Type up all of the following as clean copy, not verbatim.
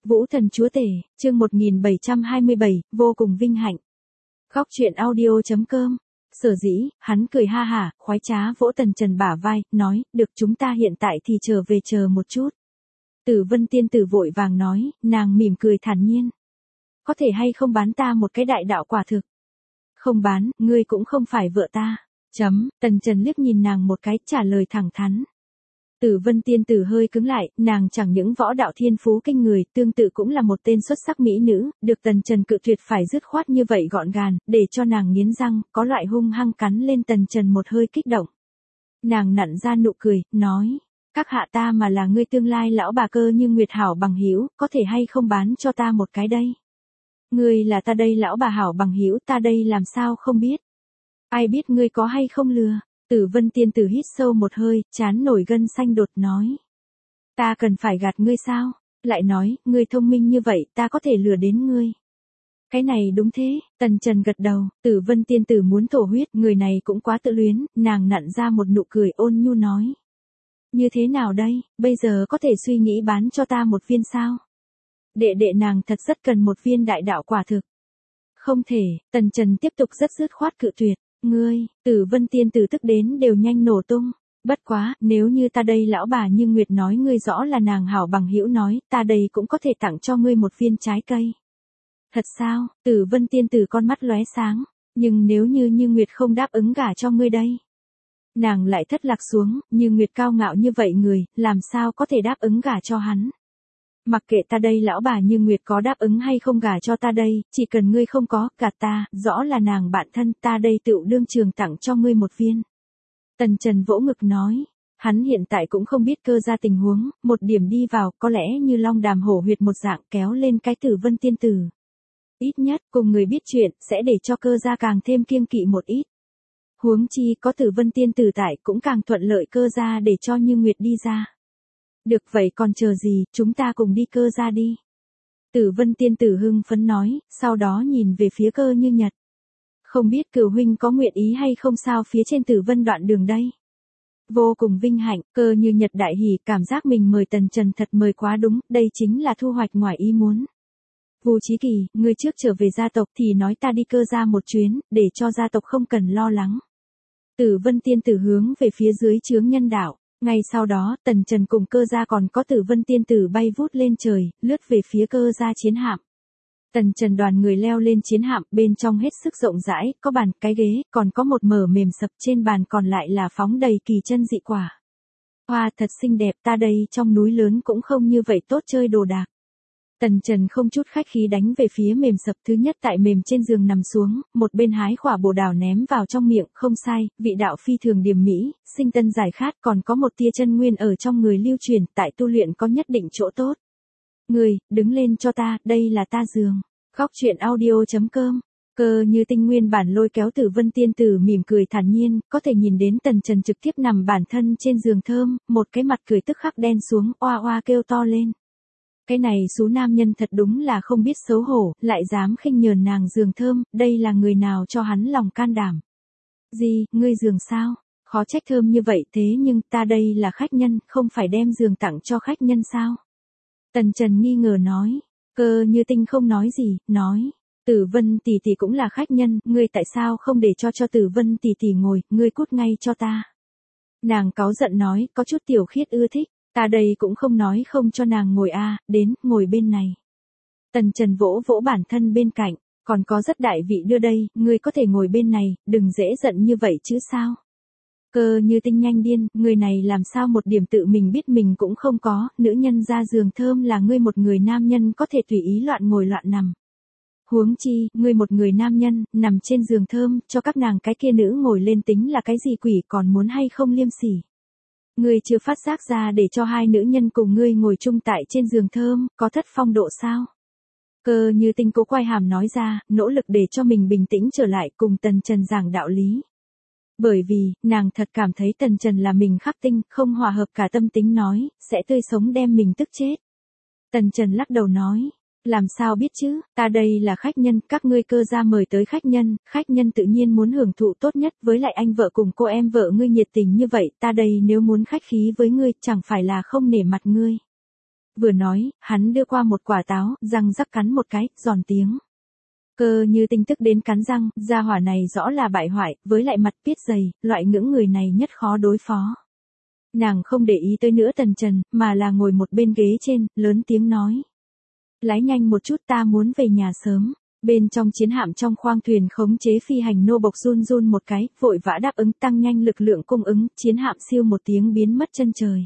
Vũ Thần Chúa Tể, chương 1727, vô cùng vinh hạnh. Góc truyện audio.com. Sở dĩ, hắn cười ha hả, khoái trá vỗ Tần Trần bả vai, nói, được chúng ta hiện tại thì trở về chờ một chút. Tử Vân tiên tử vội vàng nói, nàng mỉm cười thản nhiên. Có thể hay không bán ta một cái đại đạo quả thực? Không bán, ngươi cũng không phải vợ ta. Tần Trần liếc nhìn nàng một cái, trả lời thẳng thắn. Tử Vân tiên tử hơi cứng lại, nàng chẳng những võ đạo thiên phú kinh người, tương tự cũng là một tên xuất sắc mỹ nữ, được Tần Trần cự tuyệt phải dứt khoát như vậy gọn gàng, để cho nàng nghiến răng, có loại hung hăng cắn lên Tần Trần một hơi kích động. Nàng nặn ra nụ cười, nói, các hạ ta mà là ngươi tương lai lão bà Cơ Như Nguyệt hảo bằng hữu, có thể hay không bán cho ta một cái đây? Ngươi là ta đây lão bà hảo bằng hữu, ta đây làm sao không biết? Ai biết ngươi có hay không lừa? Tử Vân tiên tử hít sâu một hơi, trán nổi gân xanh đột nói. Ta cần phải gạt ngươi sao? Lại nói, ngươi thông minh như vậy, ta có thể lừa đến ngươi. Cái này đúng thế, Tần Trần gật đầu, Tử Vân tiên tử muốn thổ huyết, người này cũng quá tự luyến, nàng nặn ra một nụ cười ôn nhu nói. Như thế nào đây, bây giờ có thể suy nghĩ bán cho ta một viên sao? Đệ nàng thật rất cần một viên đại đạo quả thực. Không thể, Tần Trần tiếp tục rất dứt khoát cự tuyệt. Ngươi, Tử Vân tiên tử tức đến đều nhanh nổ tung. Bất quá, nếu như ta đây lão bà Như Nguyệt nói ngươi rõ là nàng hảo bằng hữu nói, ta đây cũng có thể tặng cho ngươi một viên trái cây. Thật sao? Tử Vân tiên tử con mắt lóe sáng. Nhưng nếu như Như Nguyệt không đáp ứng gả cho ngươi đây. Nàng lại thất lạc xuống, Như Nguyệt cao ngạo như vậy người, làm sao có thể đáp ứng gả cho hắn. Mặc kệ ta đây lão bà Như Nguyệt có đáp ứng hay không gả cho ta đây, chỉ cần ngươi không có, gạt ta, rõ là nàng bạn thân, ta đây tựu đương trường tặng cho ngươi một viên. Tần Trần vỗ ngực nói, hắn hiện tại cũng không biết Cơ gia tình huống, một điểm đi vào, có lẽ như long đàm hổ huyệt một dạng kéo lên cái Tử Vân tiên tử. Ít nhất, cùng người biết chuyện, sẽ để cho Cơ gia càng thêm kiêng kỵ một ít. Huống chi có Tử Vân tiên tử tại cũng càng thuận lợi Cơ gia để cho Như Nguyệt đi ra. Được vậy còn chờ gì, chúng ta cùng đi Cơ gia đi. Tử Vân tiên tử hưng phấn nói, sau đó nhìn về phía Cơ Như Nhật. Không biết Cửu huynh có nguyện ý hay không sao phía trên Tử Vân đoạn đường đây. Vô cùng vinh hạnh, Cơ Như Nhật đại hỉ, cảm giác mình mời Tần Trần thật mời quá đúng, đây chính là thu hoạch ngoài ý muốn. Vu Chí Kỳ, ngươi trước trở về gia tộc thì nói ta đi Cơ gia một chuyến, để cho gia tộc không cần lo lắng. Tử Vân tiên tử hướng về phía dưới chướng nhân đạo. Ngay sau đó, Tần Trần cùng Cơ gia còn có Tử Vân tiên tử bay vút lên trời, lướt về phía Cơ gia chiến hạm. Tần Trần đoàn người leo lên chiến hạm, bên trong hết sức rộng rãi, có bàn, cái ghế, còn có một mở mềm sập, trên bàn còn lại là phóng đầy kỳ chân dị quả. Hoa thật xinh đẹp, ta đây trong núi lớn cũng không như vậy tốt chơi đồ đạc. Tần Trần không chút khách khí đánh về phía mềm sập, thứ nhất tại mềm trên giường nằm xuống, một bên hái quả bồ đào ném vào trong miệng, không sai, vị đạo phi thường điềm mỹ, sinh tân giải khát, còn có một tia chân nguyên ở trong người lưu truyền, tại tu luyện có nhất định chỗ tốt. Người, đứng lên cho ta, đây là ta giường. Góc truyện audio.com. Cơ Như Tinh nguyên bản lôi kéo Tử Vân tiên tử mỉm cười thản nhiên, có thể nhìn đến Tần Trần trực tiếp nằm bản thân trên giường thơm, một cái mặt cười tức khắc đen xuống, oa oa kêu to lên. Cái này số nam nhân thật đúng là không biết xấu hổ, lại dám khinh nhờn nàng giường thơm, đây là người nào cho hắn lòng can đảm. Gì, ngươi giường sao? Khó trách thơm như vậy thế nhưng ta đây là khách nhân, không phải đem giường tặng cho khách nhân sao? Tần Trần nghi ngờ nói. Cơ Như Tinh không nói gì, nói. Tử Vân tỷ tỷ cũng là khách nhân, ngươi tại sao không để cho Tử Vân tỷ tỷ ngồi, ngươi cút ngay cho ta. Nàng cáu giận nói, có chút tiểu khiết ưa thích. Ta đây cũng không nói không cho nàng ngồi đến, ngồi bên này. Tần Trần vỗ vỗ bản thân bên cạnh, còn có rất đại vị đưa đây, ngươi có thể ngồi bên này, đừng dễ giận như vậy chứ sao. Cơ Như Tinh nhanh điên, người này làm sao một điểm tự mình biết mình cũng không có, nữ nhân ra giường thơm là ngươi một người nam nhân có thể tùy ý loạn ngồi loạn nằm. Huống chi, ngươi một người nam nhân, nằm trên giường thơm, cho các nàng cái kia nữ ngồi lên tính là cái gì quỷ còn muốn hay không liêm sỉ. Ngươi chưa phát giác ra để cho hai nữ nhân cùng ngươi ngồi chung tại trên giường thơm, có thất phong độ sao? Cơ Như Tinh cố quay hàm nói ra, nỗ lực để cho mình bình tĩnh trở lại cùng Tần Trần giảng đạo lý. Bởi vì, nàng thật cảm thấy Tần Trần là mình khắc tinh, không hòa hợp cả tâm tính nói, sẽ tươi sống đem mình tức chết. Tần Trần lắc đầu nói, làm sao biết chứ, ta đây là khách nhân, các ngươi Cơ gia mời tới khách nhân tự nhiên muốn hưởng thụ tốt nhất, với lại anh vợ cùng cô em vợ ngươi nhiệt tình như vậy, ta đây nếu muốn khách khí với ngươi, chẳng phải là không nể mặt ngươi. Vừa nói, hắn đưa qua một quả táo, răng rắc cắn một cái, giòn tiếng. Cơ Như Tinh tức đến cắn răng, gia hỏa này rõ là bại hoại, với lại mặt piết dày, loại ngưỡng người này nhất khó đối phó. Nàng không để ý tới nữa Tần Trần, mà là ngồi một bên ghế trên, lớn tiếng nói. Lái nhanh một chút, ta muốn về nhà sớm. Bên trong chiến hạm trong khoang thuyền khống chế phi hành nô bộc run run một cái, vội vã đáp ứng tăng nhanh lực lượng cung ứng, chiến hạm siêu một tiếng biến mất chân trời.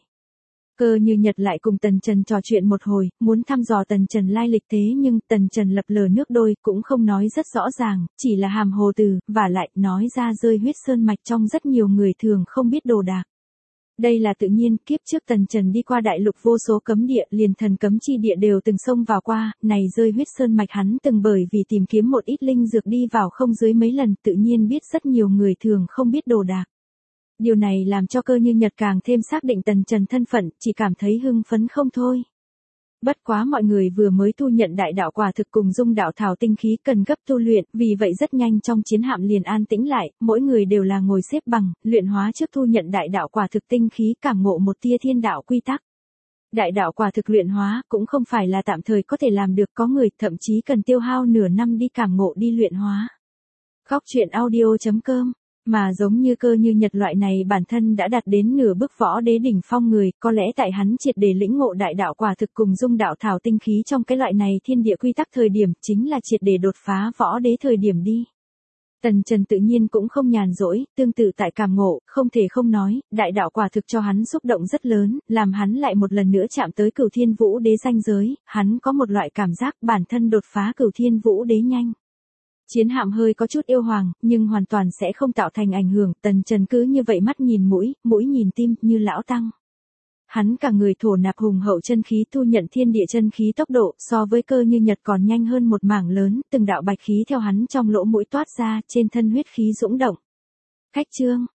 Cơ Như Nhật lại cùng Tần Trần trò chuyện một hồi, muốn thăm dò Tần Trần lai lịch thế nhưng Tần Trần lập lờ nước đôi, cũng không nói rất rõ ràng, chỉ là hàm hồ từ, và lại nói ra rơi huyết sơn mạch trong rất nhiều người thường không biết đồ đạc. Đây là tự nhiên, kiếp trước Tần Trần đi qua đại lục vô số cấm địa, liền thần cấm chi địa đều từng xông vào qua, này rơi huyết sơn mạch hắn từng bởi vì tìm kiếm một ít linh dược đi vào không dưới mấy lần, tự nhiên biết rất nhiều người thường không biết đồ đạc. Điều này làm cho Cơ Như Nhật càng thêm xác định Tần Trần thân phận, chỉ cảm thấy hưng phấn không thôi. Bất quá mọi người vừa mới thu nhận đại đạo quả thực cùng dung đạo thảo tinh khí cần gấp tu luyện, vì vậy rất nhanh trong chiến hạm liền an tĩnh lại, mỗi người đều là ngồi xếp bằng, luyện hóa trước thu nhận đại đạo quả thực tinh khí cảm ngộ một tia thiên đạo quy tắc. Đại đạo quả thực luyện hóa cũng không phải là tạm thời có thể làm được, có người thậm chí cần tiêu hao nửa năm đi cảm ngộ đi luyện hóa. Góc truyện audio.com. Mà giống như Cơ Như Nhật loại này bản thân đã đạt đến nửa bước võ đế đỉnh phong người, có lẽ tại hắn triệt để lĩnh ngộ đại đạo quả thực cùng dung đạo thảo tinh khí trong cái loại này thiên địa quy tắc thời điểm, chính là triệt để đột phá võ đế thời điểm đi. Tần Trần tự nhiên cũng không nhàn rỗi, tương tự tại cảm ngộ, không thể không nói, đại đạo quả thực cho hắn xúc động rất lớn, làm hắn lại một lần nữa chạm tới Cửu Thiên Vũ Đế ranh giới, hắn có một loại cảm giác bản thân đột phá Cửu Thiên Vũ Đế nhanh. Chiến hạm hơi có chút yêu hoàng, nhưng hoàn toàn sẽ không tạo thành ảnh hưởng, Tần Trần cứ như vậy mắt nhìn mũi nhìn tim, như lão tăng. Hắn cả người thổ nạp hùng hậu chân khí thu nhận thiên địa chân khí tốc độ, so với Cơ Như Nhật còn nhanh hơn một mảng lớn, từng đạo bạch khí theo hắn trong lỗ mũi toát ra, trên thân huyết khí dũng động. Khách chương.